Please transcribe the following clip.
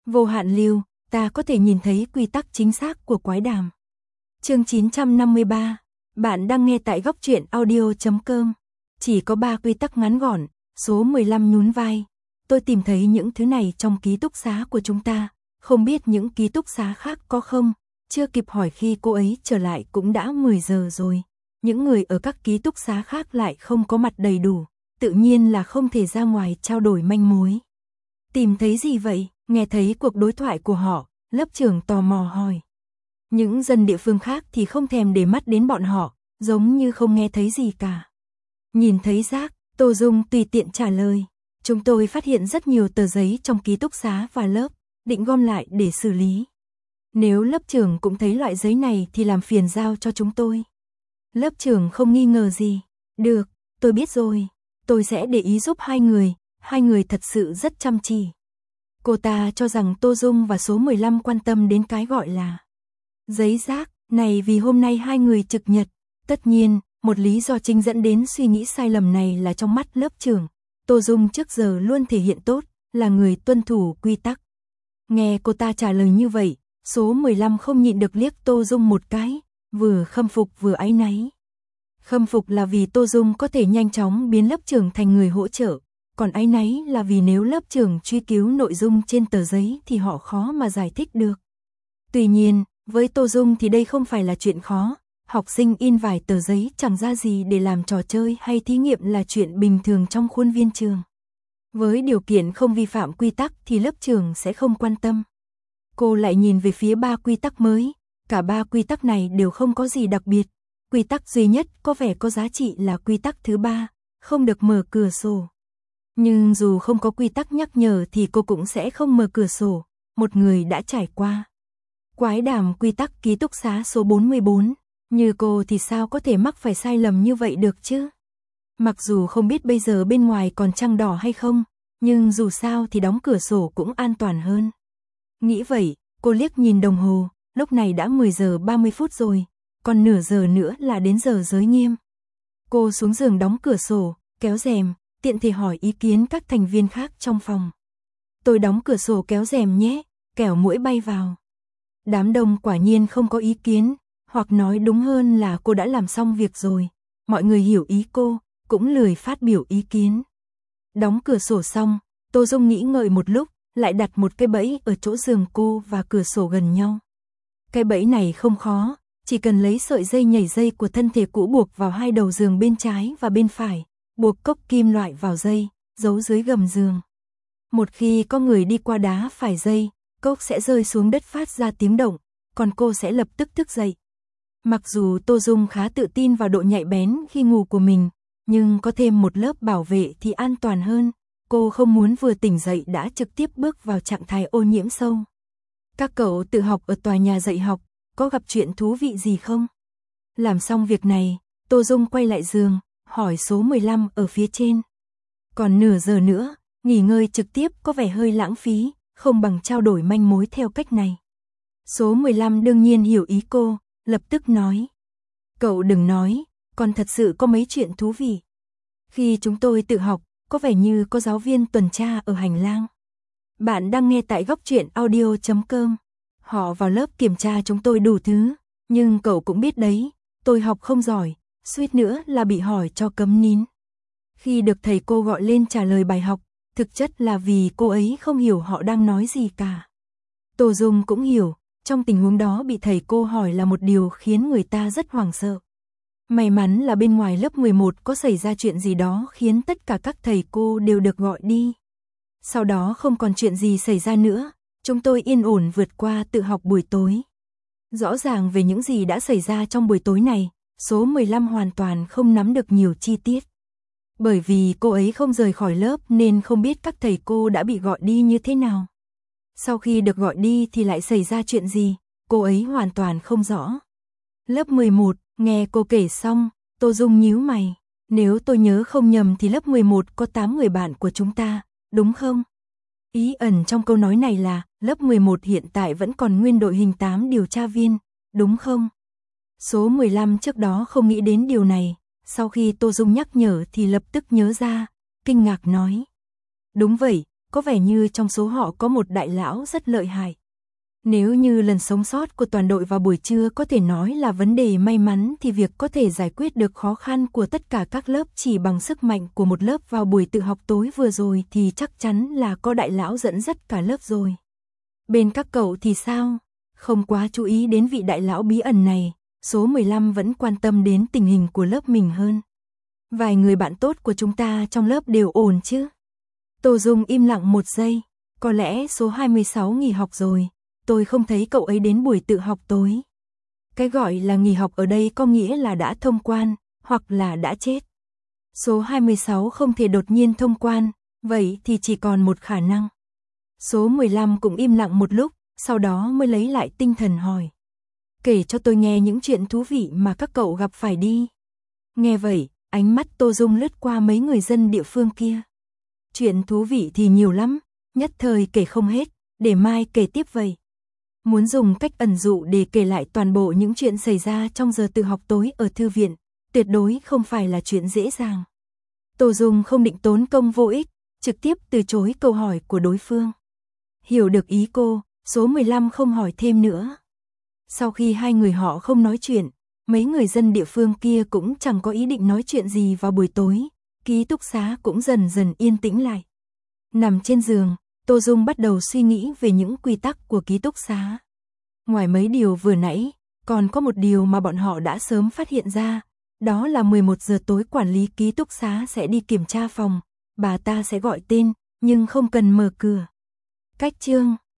Vô hạn lưu, ta có thể nhìn thấy quy tắc chính xác của quái đàm. Chương 953, bạn đang nghe tại góc truyện audio.com. Chỉ có 3 quy tắc ngắn gọn. Số 15 nhún vai. Tôi tìm thấy những thứ này trong ký túc xá của chúng ta, không biết những ký túc xá khác có không. Chưa kịp hỏi khi cô ấy trở lại cũng đã 10 giờ rồi. Những người ở các ký túc xá khác lại không có mặt đầy đủ, tự nhiên là không thể ra ngoài trao đổi manh mối. Tìm thấy gì vậy? Nghe thấy cuộc đối thoại của họ, lớp trưởng tò mò hỏi. Những dân địa phương khác thì không thèm để mắt đến bọn họ, giống như không nghe thấy gì cả. Nhìn thấy rác, Tô Dung tùy tiện trả lời. Chúng tôi phát hiện rất nhiều tờ giấy trong ký túc xá và lớp, định gom lại để xử lý. Nếu lớp trưởng cũng thấy loại giấy này thì làm phiền giao cho chúng tôi. Lớp trưởng không nghi ngờ gì. Được, tôi biết rồi. Tôi sẽ để ý giúp hai người thật sự rất chăm chỉ. Cô ta cho rằng Tô Dung và số 15 quan tâm đến cái gọi là giấy rác này vì hôm nay hai người trực nhật. Tất nhiên, một lý do chính dẫn đến suy nghĩ sai lầm này là trong mắt lớp trưởng, Tô Dung trước giờ luôn thể hiện tốt, là người tuân thủ quy tắc. Nghe cô ta trả lời như vậy, số 15 không nhịn được liếc Tô Dung một cái, vừa khâm phục vừa áy náy. Khâm phục là vì Tô Dung có thể nhanh chóng biến lớp trưởng thành người hỗ trợ, còn áy náy là vì nếu lớp trưởng truy cứu nội dung trên tờ giấy thì họ khó mà giải thích được. Tuy nhiên, với Tô Dung thì đây không phải là chuyện khó, học sinh in vài tờ giấy chẳng ra gì để làm trò chơi hay thí nghiệm là chuyện bình thường trong khuôn viên trường. Với điều kiện không vi phạm quy tắc thì lớp trưởng sẽ không quan tâm. Cô lại nhìn về phía 3 quy tắc mới, cả 3 quy tắc này đều không có gì đặc biệt. Quy tắc duy nhất có vẻ có giá trị là quy tắc thứ 3, không được mở cửa sổ. Nhưng dù không có quy tắc nhắc nhở thì cô cũng sẽ không mở cửa sổ, một người đã trải qua. Quái đàm quy tắc ký túc xá số 44, như cô thì sao có thể mắc phải sai lầm như vậy được chứ? Mặc dù không biết bây giờ bên ngoài còn trăng đỏ hay không, nhưng dù sao thì đóng cửa sổ cũng an toàn hơn. Nghĩ vậy, cô liếc nhìn đồng hồ, lúc này đã 10 giờ 30 phút rồi, còn nửa giờ nữa là đến giờ giới nghiêm. Cô xuống giường đóng cửa sổ, kéo rèm, tiện thể hỏi ý kiến các thành viên khác trong phòng. Tôi đóng cửa sổ kéo rèm nhé, kẻo muỗi bay vào. Đám đông quả nhiên không có ý kiến, hoặc nói đúng hơn là cô đã làm xong việc rồi. Mọi người hiểu ý cô, cũng lười phát biểu ý kiến. Đóng cửa sổ xong, Tô Dung nghĩ ngợi một lúc, lại đặt một cái bẫy ở chỗ giường cô và cửa sổ gần nhau. Cái bẫy này không khó, chỉ cần lấy sợi dây nhảy dây của thân thể cũ buộc vào hai đầu giường bên trái và bên phải, buộc cốc kim loại vào dây, giấu dưới gầm giường. Một khi có người đi qua đá phải dây, cốc sẽ rơi xuống đất phát ra tiếng động, còn cô sẽ lập tức thức dậy. Mặc dù Tô Dung khá tự tin vào độ nhạy bén khi ngủ của mình, nhưng có thêm một lớp bảo vệ thì an toàn hơn. Cô không muốn vừa tỉnh dậy đã trực tiếp bước vào trạng thái ô nhiễm sâu. Các cậu tự học ở tòa nhà dạy học, có gặp chuyện thú vị gì không? Làm xong việc này, Tô Dung quay lại giường, hỏi số 15 ở phía trên. Còn nửa giờ nữa, nghỉ ngơi trực tiếp có vẻ hơi lãng phí, không bằng trao đổi manh mối theo cách này. Số 15 đương nhiên hiểu ý cô, lập tức nói. Cậu đừng nói, còn thật sự có mấy chuyện thú vị. Khi chúng tôi tự học, có vẻ như có giáo viên tuần tra ở hành lang. Bạn đang nghe tại góc truyện audio.com. Họ vào lớp kiểm tra chúng tôi đủ thứ, nhưng cậu cũng biết đấy, tôi học không giỏi, suýt nữa là bị hỏi cho cấm nín. Khi được thầy cô gọi lên trả lời bài học, thực chất là vì cô ấy không hiểu họ đang nói gì cả. Tô Dung cũng hiểu, trong tình huống đó bị thầy cô hỏi là một điều khiến người ta rất hoảng sợ. May mắn là bên ngoài lớp 11 có xảy ra chuyện gì đó khiến tất cả các thầy cô đều được gọi đi. Sau đó không còn chuyện gì xảy ra nữa, chúng tôi yên ổn vượt qua tự học buổi tối. Rõ ràng về những gì đã xảy ra trong buổi tối này, số 15 hoàn toàn không nắm được nhiều chi tiết. Bởi vì cô ấy không rời khỏi lớp nên không biết các thầy cô đã bị gọi đi như thế nào. Sau khi được gọi đi thì lại xảy ra chuyện gì, cô ấy hoàn toàn không rõ. Lớp 11, nghe cô kể xong, Tô Dung nhíu mày. Nếu tôi nhớ không nhầm thì lớp 11 có 8 người bạn của chúng ta, đúng không? Ý ẩn trong câu nói này là, lớp 11 hiện tại vẫn còn nguyên đội hình 8 điều tra viên, đúng không? Số 15 trước đó không nghĩ đến điều này, sau khi Tô Dung nhắc nhở thì lập tức nhớ ra, kinh ngạc nói. Đúng vậy, có vẻ như trong số họ có một đại lão rất lợi hại. Nếu như lần sống sót của toàn đội vào buổi trưa có thể nói là vấn đề may mắn thì việc có thể giải quyết được khó khăn của tất cả các lớp chỉ bằng sức mạnh của một lớp vào buổi tự học tối vừa rồi thì chắc chắn là có đại lão dẫn dắt cả lớp rồi. Bên các cậu thì sao? Không quá chú ý đến vị đại lão bí ẩn này, số 15 vẫn quan tâm đến tình hình của lớp mình hơn. Vài người bạn tốt của chúng ta trong lớp đều ổn chứ? Tô Dung im lặng một giây, có lẽ số 26 nghỉ học rồi, tôi không thấy cậu ấy đến buổi tự học tối. Cái gọi là nghỉ học ở đây có nghĩa là đã thông quan, hoặc là đã chết. Số 26 không thể đột nhiên thông quan, vậy thì chỉ còn một khả năng. Số 15 cũng im lặng một lúc, sau đó mới lấy lại tinh thần hỏi. Kể cho tôi nghe những chuyện thú vị mà các cậu gặp phải đi. Nghe vậy, ánh mắt Tô Dung lướt qua mấy người dân địa phương kia. Chuyện thú vị thì nhiều lắm, nhất thời kể không hết, để mai kể tiếp vậy. Muốn dùng cách ẩn dụ để kể lại toàn bộ những chuyện xảy ra trong giờ tự học tối ở thư viện, tuyệt đối không phải là chuyện dễ dàng. Tô Dung không định tốn công vô ích, trực tiếp từ chối câu hỏi của đối phương. Hiểu được ý cô, số 15 không hỏi thêm nữa. Sau khi hai người họ không nói chuyện, mấy người dân địa phương kia cũng chẳng có ý định nói chuyện gì vào buổi tối, ký túc xá cũng dần dần yên tĩnh lại. Nằm trên giường, Tô Dung bắt đầu suy nghĩ về những quy tắc của ký túc xá. Ngoài mấy điều vừa nãy, còn có một điều mà bọn họ đã sớm phát hiện ra, đó là 11 giờ tối quản lý ký túc xá sẽ đi kiểm tra phòng, bà ta sẽ gọi tên, nhưng không cần mở cửa. Cách chương